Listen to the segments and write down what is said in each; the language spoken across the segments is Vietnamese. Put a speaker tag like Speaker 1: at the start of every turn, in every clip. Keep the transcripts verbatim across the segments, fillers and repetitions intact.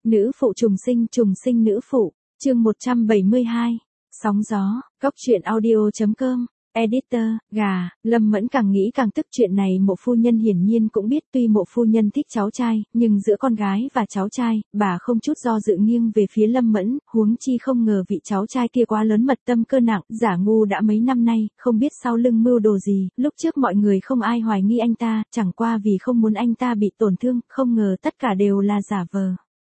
Speaker 1: Nữ phụ trùng sinh, trùng sinh nữ phụ, chương một trăm bảy mươi hai, sóng gió, góc truyện audio chấm com, editor, gà, Lâm Mẫn càng nghĩ càng tức. Chuyện này Mộ phu nhân hiển nhiên cũng biết, tuy Mộ phu nhân thích cháu trai, nhưng giữa con gái và cháu trai, bà không chút do dự nghiêng về phía Lâm Mẫn, huống chi không ngờ vị cháu trai kia quá lớn mật, tâm cơ nặng, giả ngu đã mấy năm nay, không biết sau lưng mưu đồ gì, lúc trước mọi người không ai hoài nghi anh ta, chẳng qua vì không muốn anh ta bị tổn thương, không ngờ tất cả đều là giả vờ.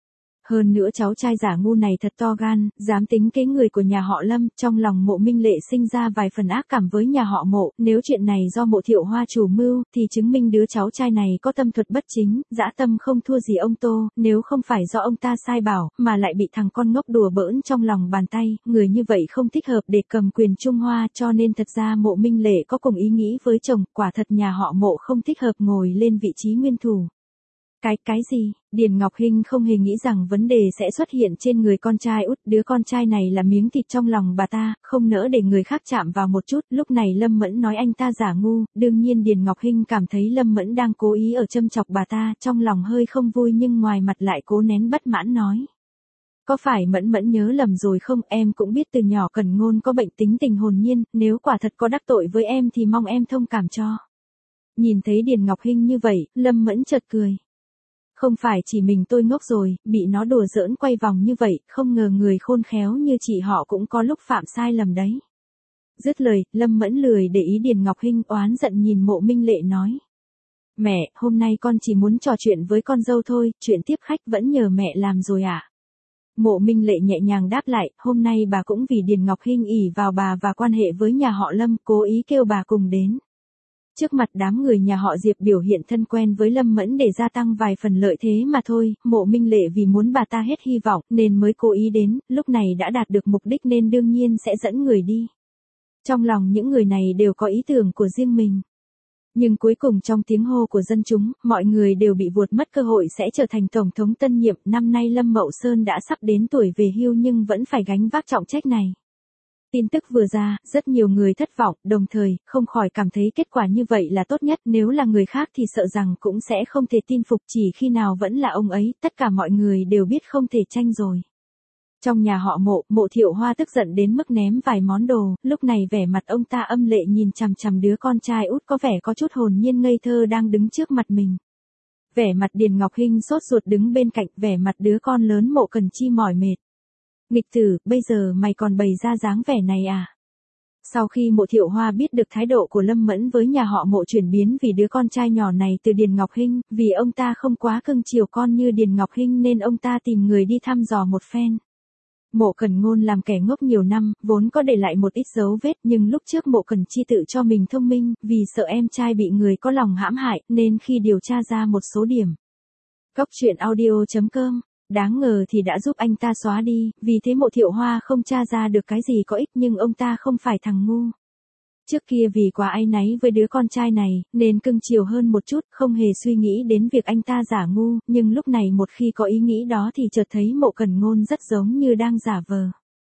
Speaker 1: Hơn nữa cháu trai giả ngu này thật to gan, dám tính kế người của nhà họ Lâm, trong lòng Mộ Minh Lệ sinh ra vài phần ác cảm với nhà họ Mộ, nếu chuyện này do Mộ Thiệu Hoa chủ mưu, thì chứng minh đứa cháu trai này có tâm thuật bất chính, dã tâm không thua gì ông Tô, nếu không phải do ông ta sai bảo, mà lại bị thằng con ngốc đùa bỡn trong lòng bàn tay, người như vậy không thích hợp để cầm quyền Trung Hoa, cho nên thật ra Mộ Minh Lệ có cùng ý nghĩ với chồng, quả thật nhà họ Mộ không thích hợp ngồi lên vị trí nguyên thủ. Cái, cái gì? Điền Ngọc Hinh không hề nghĩ rằng vấn đề sẽ xuất hiện trên người con trai út, đứa con trai này là miếng thịt trong lòng bà ta, không nỡ để người khác chạm vào một chút. Lúc này Lâm Mẫn nói anh ta giả ngu, đương nhiên Điền Ngọc Hinh cảm thấy Lâm Mẫn đang cố ý ở châm chọc bà ta, trong lòng hơi không vui nhưng ngoài mặt lại cố nén bất mãn nói. Có phải Mẫn Mẫn nhớ lầm rồi không, em cũng biết từ nhỏ Cần Ngôn có bệnh tính tình hồn nhiên, nếu quả thật có đắc tội với em thì mong em thông cảm cho. Nhìn thấy Điền Ngọc Hinh như vậy, Lâm Mẫn chợt cười. Không phải chỉ mình tôi ngốc rồi, bị nó đùa giỡn quay vòng như vậy, không ngờ người khôn khéo như chị họ cũng có lúc phạm sai lầm đấy. Dứt lời, Lâm Mẫn lười để ý Điền Ngọc Hinh, oán giận nhìn Mộ Minh Lệ nói. Mẹ, hôm nay con chỉ muốn trò chuyện với con dâu thôi, chuyện tiếp khách vẫn nhờ mẹ làm rồi ạ. À? Mộ Minh Lệ nhẹ nhàng đáp lại, hôm nay bà cũng vì Điền Ngọc Hinh ỷ vào bà và quan hệ với nhà họ Lâm, cố ý kêu bà cùng đến. Trước mặt đám người nhà họ Diệp biểu hiện thân quen với Lâm Mẫn để gia tăng vài phần lợi thế mà thôi, Mộ Minh Lệ vì muốn bà ta hết hy vọng nên mới cố ý đến, lúc này đã đạt được mục đích nên đương nhiên sẽ dẫn người đi. Trong lòng những người này đều có ý tưởng của riêng mình. Nhưng cuối cùng trong tiếng hô của dân chúng, mọi người đều bị vuột mất cơ hội sẽ trở thành Tổng thống tân nhiệm. Năm nay Lâm Mậu Sơn đã sắp đến tuổi về hưu nhưng vẫn phải gánh vác trọng trách này. Tin tức vừa ra, rất nhiều người thất vọng, đồng thời, không khỏi cảm thấy kết quả như vậy là tốt nhất, nếu là người khác thì sợ rằng cũng sẽ không thể tin phục, chỉ khi nào vẫn là ông ấy, tất cả mọi người đều biết không thể tranh rồi. Trong nhà họ Mộ, Mộ Thiệu Hoa tức giận đến mức ném vài món đồ, lúc này vẻ mặt ông ta âm lệ nhìn chằm chằm đứa con trai út có vẻ có chút hồn nhiên ngây thơ đang đứng trước mặt mình. Vẻ mặt Điền Ngọc Hinh sốt ruột đứng bên cạnh, vẻ mặt đứa con lớn Mộ Cần Chi mỏi mệt. Nghịch tử, bây giờ mày còn bày ra dáng vẻ này à? Sau khi Mộ Thiệu Hoa biết được thái độ của Lâm Mẫn với nhà họ Mộ chuyển biến vì đứa con trai nhỏ này từ Điền Ngọc Hinh, vì ông ta không quá cưng chiều con như Điền Ngọc Hinh nên ông ta tìm người đi thăm dò một phen. Mộ Cần Ngôn làm kẻ ngốc nhiều năm, vốn có để lại một ít dấu vết nhưng lúc trước Mộ Cần Chi tự cho mình thông minh, vì sợ em trai bị người có lòng hãm hại nên khi điều tra ra một số điểm. Góc truyện audio chấm com. Đáng ngờ thì đã giúp anh ta xóa đi, vì thế Mộ Thiệu Hoa không tra ra được cái gì có ích nhưng ông ta không phải thằng ngu. Trước kia vì quá áy náy với đứa con trai này, nên cưng chiều hơn một chút, không hề suy nghĩ đến việc anh ta giả ngu, nhưng lúc này một khi có ý nghĩ đó thì chợt thấy Mộ Cần Ngôn rất giống như đang giả vờ.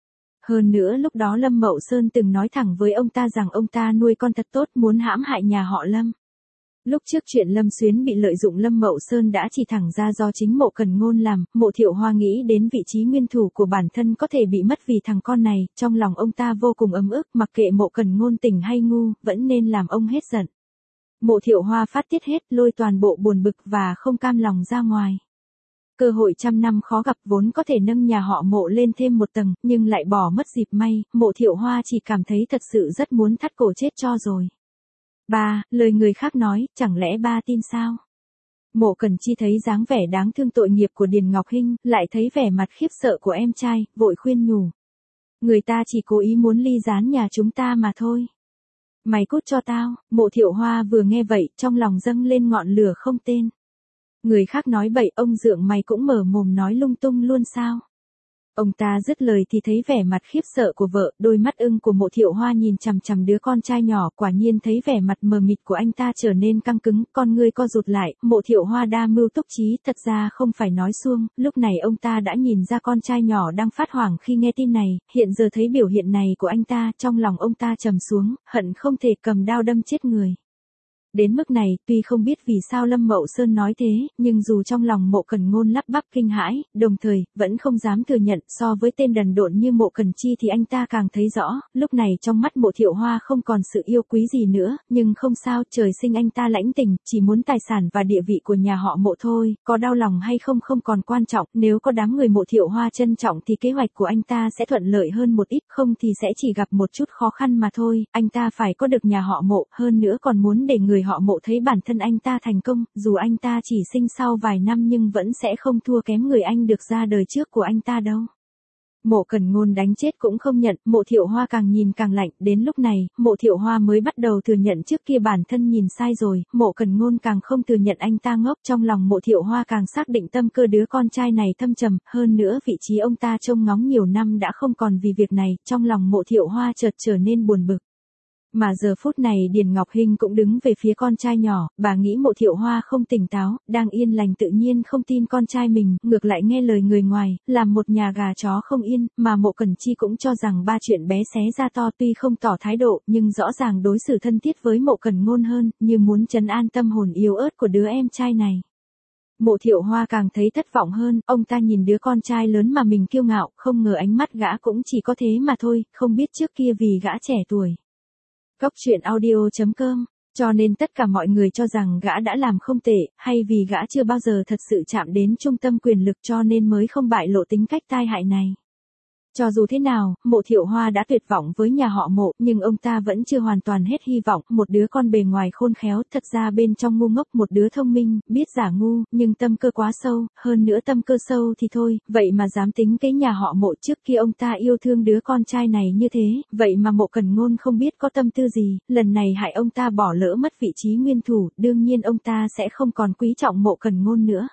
Speaker 1: Hơn nữa lúc đó Lâm Mậu Sơn từng nói thẳng với ông ta rằng ông ta nuôi con thật tốt, muốn hãm hại nhà họ Lâm. Lúc trước chuyện Lâm Xuyến bị lợi dụng Lâm Mậu Sơn đã chỉ thẳng ra do chính Mộ Cần Ngôn làm, Mộ Thiệu Hoa nghĩ đến vị trí nguyên thủ của bản thân có thể bị mất vì thằng con này, trong lòng ông ta vô cùng ấm ức, mặc kệ Mộ Cần Ngôn tỉnh hay ngu, vẫn nên làm ông hết giận. Mộ Thiệu Hoa phát tiết hết, lôi toàn bộ buồn bực và không cam lòng ra ngoài. Cơ hội trăm năm khó gặp vốn có thể nâng nhà họ Mộ lên thêm một tầng, nhưng lại bỏ mất dịp may, Mộ Thiệu Hoa chỉ cảm thấy thật sự rất muốn thắt cổ chết cho rồi. Ba, lời người khác nói, chẳng lẽ ba tin sao? Mộ Cần Chi thấy dáng vẻ đáng thương tội nghiệp của Điền Ngọc Hinh, lại thấy vẻ mặt khiếp sợ của em trai, vội khuyên nhủ. Người ta chỉ cố ý muốn ly gián nhà chúng ta mà thôi. Mày cút cho tao, Mộ Thiệu Hoa vừa nghe vậy, trong lòng dâng lên ngọn lửa không tên. Người khác nói bậy, ông dượng mày cũng mở mồm nói lung tung luôn sao? Ông ta dứt lời thì thấy vẻ mặt khiếp sợ của vợ, đôi mắt ưng của Mộ Thiệu Hoa nhìn chằm chằm đứa con trai nhỏ, quả nhiên thấy vẻ mặt mờ mịt của anh ta trở nên căng cứng, con ngươi co rụt lại, Mộ Thiệu Hoa đa mưu túc trí, thật ra không phải nói suông, lúc này ông ta đã nhìn ra con trai nhỏ đang phát hoảng khi nghe tin này, hiện giờ thấy biểu hiện này của anh ta, trong lòng ông ta trầm xuống, hận không thể cầm đao đâm chết người. Đến mức này, tuy không biết vì sao Lâm Mậu Sơn nói thế, nhưng dù trong lòng Mộ Cẩn Ngôn lắp bắp kinh hãi, đồng thời, vẫn không dám thừa nhận, so với tên đần độn như Mộ Cẩn Chi thì anh ta càng thấy rõ, lúc này trong mắt Mộ Thiệu Hoa không còn sự yêu quý gì nữa, nhưng không sao, trời sinh anh ta lãnh tình, chỉ muốn tài sản và địa vị của nhà họ Mộ thôi, có đau lòng hay không không còn quan trọng, nếu có đám người Mộ Thiệu Hoa trân trọng thì kế hoạch của anh ta sẽ thuận lợi hơn một ít, không thì sẽ chỉ gặp một chút khó khăn mà thôi, anh ta phải có được nhà họ Mộ, hơn nữa còn muốn để người họ Mộ thấy bản thân anh ta thành công, dù anh ta chỉ sinh sau vài năm nhưng vẫn sẽ không thua kém người anh được ra đời trước của anh ta đâu. Mộ Cẩn Ngôn đánh chết cũng không nhận, Mộ Thiệu Hoa càng nhìn càng lạnh, đến lúc này, Mộ Thiệu Hoa mới bắt đầu thừa nhận trước kia bản thân nhìn sai rồi, Mộ Cẩn Ngôn càng không thừa nhận anh ta ngốc, trong lòng Mộ Thiệu Hoa càng xác định tâm cơ đứa con trai này thâm trầm, hơn nữa vị trí ông ta trông ngóng nhiều năm đã không còn vì việc này, trong lòng Mộ Thiệu Hoa chợt trở nên buồn bực. Mà giờ phút này Điền Ngọc Hinh cũng đứng về phía con trai nhỏ, bà nghĩ Mộ Thiệu Hoa không tỉnh táo, đang yên lành tự nhiên không tin con trai mình, ngược lại nghe lời người ngoài, làm một nhà gà chó không yên, mà Mộ Cẩn Chi cũng cho rằng ba chuyện bé xé ra to tuy không tỏ thái độ, nhưng rõ ràng đối xử thân thiết với Mộ Cẩn Ngôn hơn, như muốn trấn an tâm hồn yếu ớt của đứa em trai này. Mộ Thiệu Hoa càng thấy thất vọng hơn, ông ta nhìn đứa con trai lớn mà mình kiêu ngạo, không ngờ ánh mắt gã cũng chỉ có thế mà thôi, không biết trước kia vì gã trẻ tuổi. Góc truyện audio chấm com, cho nên tất cả mọi người cho rằng gã đã làm không tệ, hay vì gã chưa bao giờ thật sự chạm đến trung tâm quyền lực cho nên mới không bại lộ tính cách tai hại này. Cho dù thế nào, Mộ Thiệu Hoa đã tuyệt vọng với nhà họ Mộ, nhưng ông ta vẫn chưa hoàn toàn hết hy vọng, một đứa con bề ngoài khôn khéo, thật ra bên trong ngu ngốc, một đứa thông minh, biết giả ngu, nhưng tâm cơ quá sâu, hơn nữa tâm cơ sâu thì thôi, vậy mà dám tính cái nhà họ Mộ trước kia ông ta yêu thương đứa con trai này như thế, vậy mà Mộ Cẩn Ngôn không biết có tâm tư gì, lần này hại ông ta bỏ lỡ mất vị trí nguyên thủ, đương nhiên ông ta sẽ không còn quý trọng Mộ Cẩn Ngôn nữa.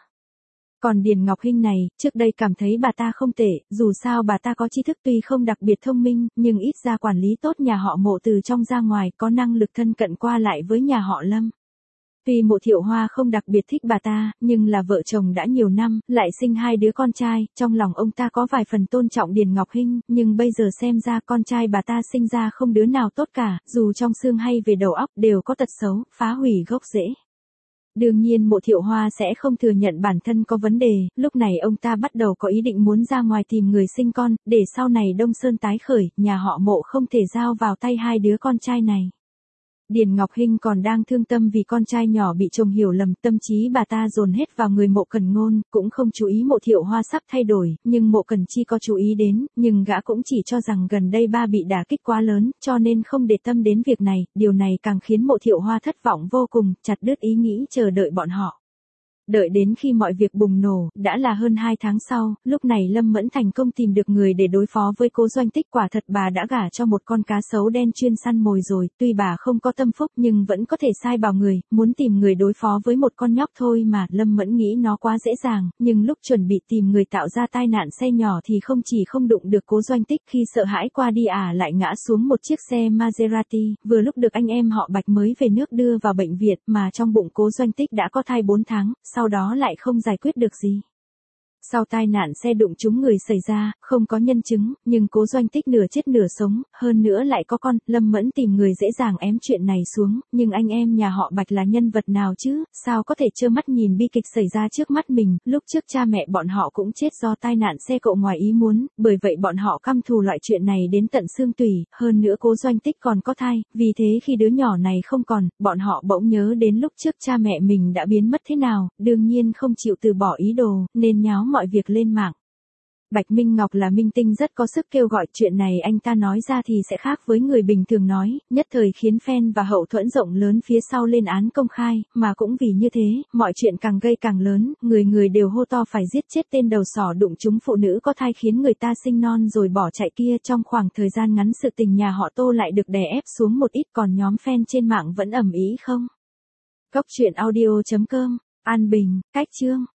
Speaker 1: Còn Điền Ngọc Hinh này, trước đây cảm thấy bà ta không tệ, dù sao bà ta có tri thức tuy không đặc biệt thông minh, nhưng ít ra quản lý tốt nhà họ Mộ từ trong ra ngoài, có năng lực thân cận qua lại với nhà họ Lâm. Tuy Mộ Thiệu Hoa không đặc biệt thích bà ta, nhưng là vợ chồng đã nhiều năm, lại sinh hai đứa con trai, trong lòng ông ta có vài phần tôn trọng Điền Ngọc Hinh, nhưng bây giờ xem ra con trai bà ta sinh ra không đứa nào tốt cả, dù trong xương hay về đầu óc đều có tật xấu, phá hủy gốc rễ. Đương nhiên Mộ Thiệu Hoa sẽ không thừa nhận bản thân có vấn đề, lúc này ông ta bắt đầu có ý định muốn ra ngoài tìm người sinh con, để sau này Đông Sơn tái khởi, nhà họ Mộ không thể giao vào tay hai đứa con trai này. Điền Ngọc Hinh còn đang thương tâm vì con trai nhỏ bị chồng hiểu lầm, tâm trí bà ta dồn hết vào người Mộ Cẩn Ngôn, cũng không chú ý Mộ Thiệu Hoa sắp thay đổi, nhưng Mộ Cẩn Chi có chú ý đến, nhưng gã cũng chỉ cho rằng gần đây ba bị đả kích quá lớn, cho nên không để tâm đến việc này, điều này càng khiến Mộ Thiệu Hoa thất vọng vô cùng, chặt đứt ý nghĩ chờ đợi bọn họ. Đợi đến khi mọi việc bùng nổ, đã là hơn hai tháng sau, lúc này Lâm Mẫn thành công tìm được người để đối phó với Cố Doanh Tích, quả thật bà đã gả cho một con cá sấu đen chuyên săn mồi rồi, tuy bà không có tâm phúc nhưng vẫn có thể sai bảo người, muốn tìm người đối phó với một con nhóc thôi mà, Lâm Mẫn nghĩ nó quá dễ dàng, nhưng lúc chuẩn bị tìm người tạo ra tai nạn xe nhỏ thì không chỉ không đụng được Cố Doanh Tích, khi sợ hãi qua đi à lại ngã xuống một chiếc xe Maserati, vừa lúc được anh em họ Bạch mới về nước đưa vào bệnh viện, mà trong bụng Cố Doanh Tích đã có thai bốn tháng, sau đó lại không giải quyết được gì. Sau tai nạn xe đụng trúng người xảy ra, không có nhân chứng, nhưng Cố Doanh Tích nửa chết nửa sống, hơn nữa lại có con, Lâm Mẫn tìm người dễ dàng ém chuyện này xuống, nhưng anh em nhà họ Bạch là nhân vật nào chứ, sao có thể trơ mắt nhìn bi kịch xảy ra trước mắt mình, lúc trước cha mẹ bọn họ cũng chết do tai nạn xe cộ ngoài ý muốn, bởi vậy bọn họ căm thù loại chuyện này đến tận xương tủy, hơn nữa Cố Doanh Tích còn có thai, vì thế khi đứa nhỏ này không còn, bọn họ bỗng nhớ đến lúc trước cha mẹ mình đã biến mất thế nào, đương nhiên không chịu từ bỏ ý đồ, nên nháo mọi việc lên mạng. Bạch Minh Ngọc là minh tinh rất có sức kêu gọi, chuyện này anh ta nói ra thì sẽ khác với người bình thường nói, nhất thời khiến fan và hậu thuẫn rộng lớn phía sau lên án công khai, mà cũng vì như thế, mọi chuyện càng gây càng lớn, người người đều hô to phải giết chết tên đầu sỏ đụng trúng phụ nữ có thai khiến người ta sinh non rồi bỏ chạy kia. Trong khoảng thời gian ngắn sự tình nhà họ Tô lại được đè ép xuống một ít, còn nhóm fan trên mạng vẫn ầm ĩ không. Góc truyện audio chấm com, An Bình, Cách Chương.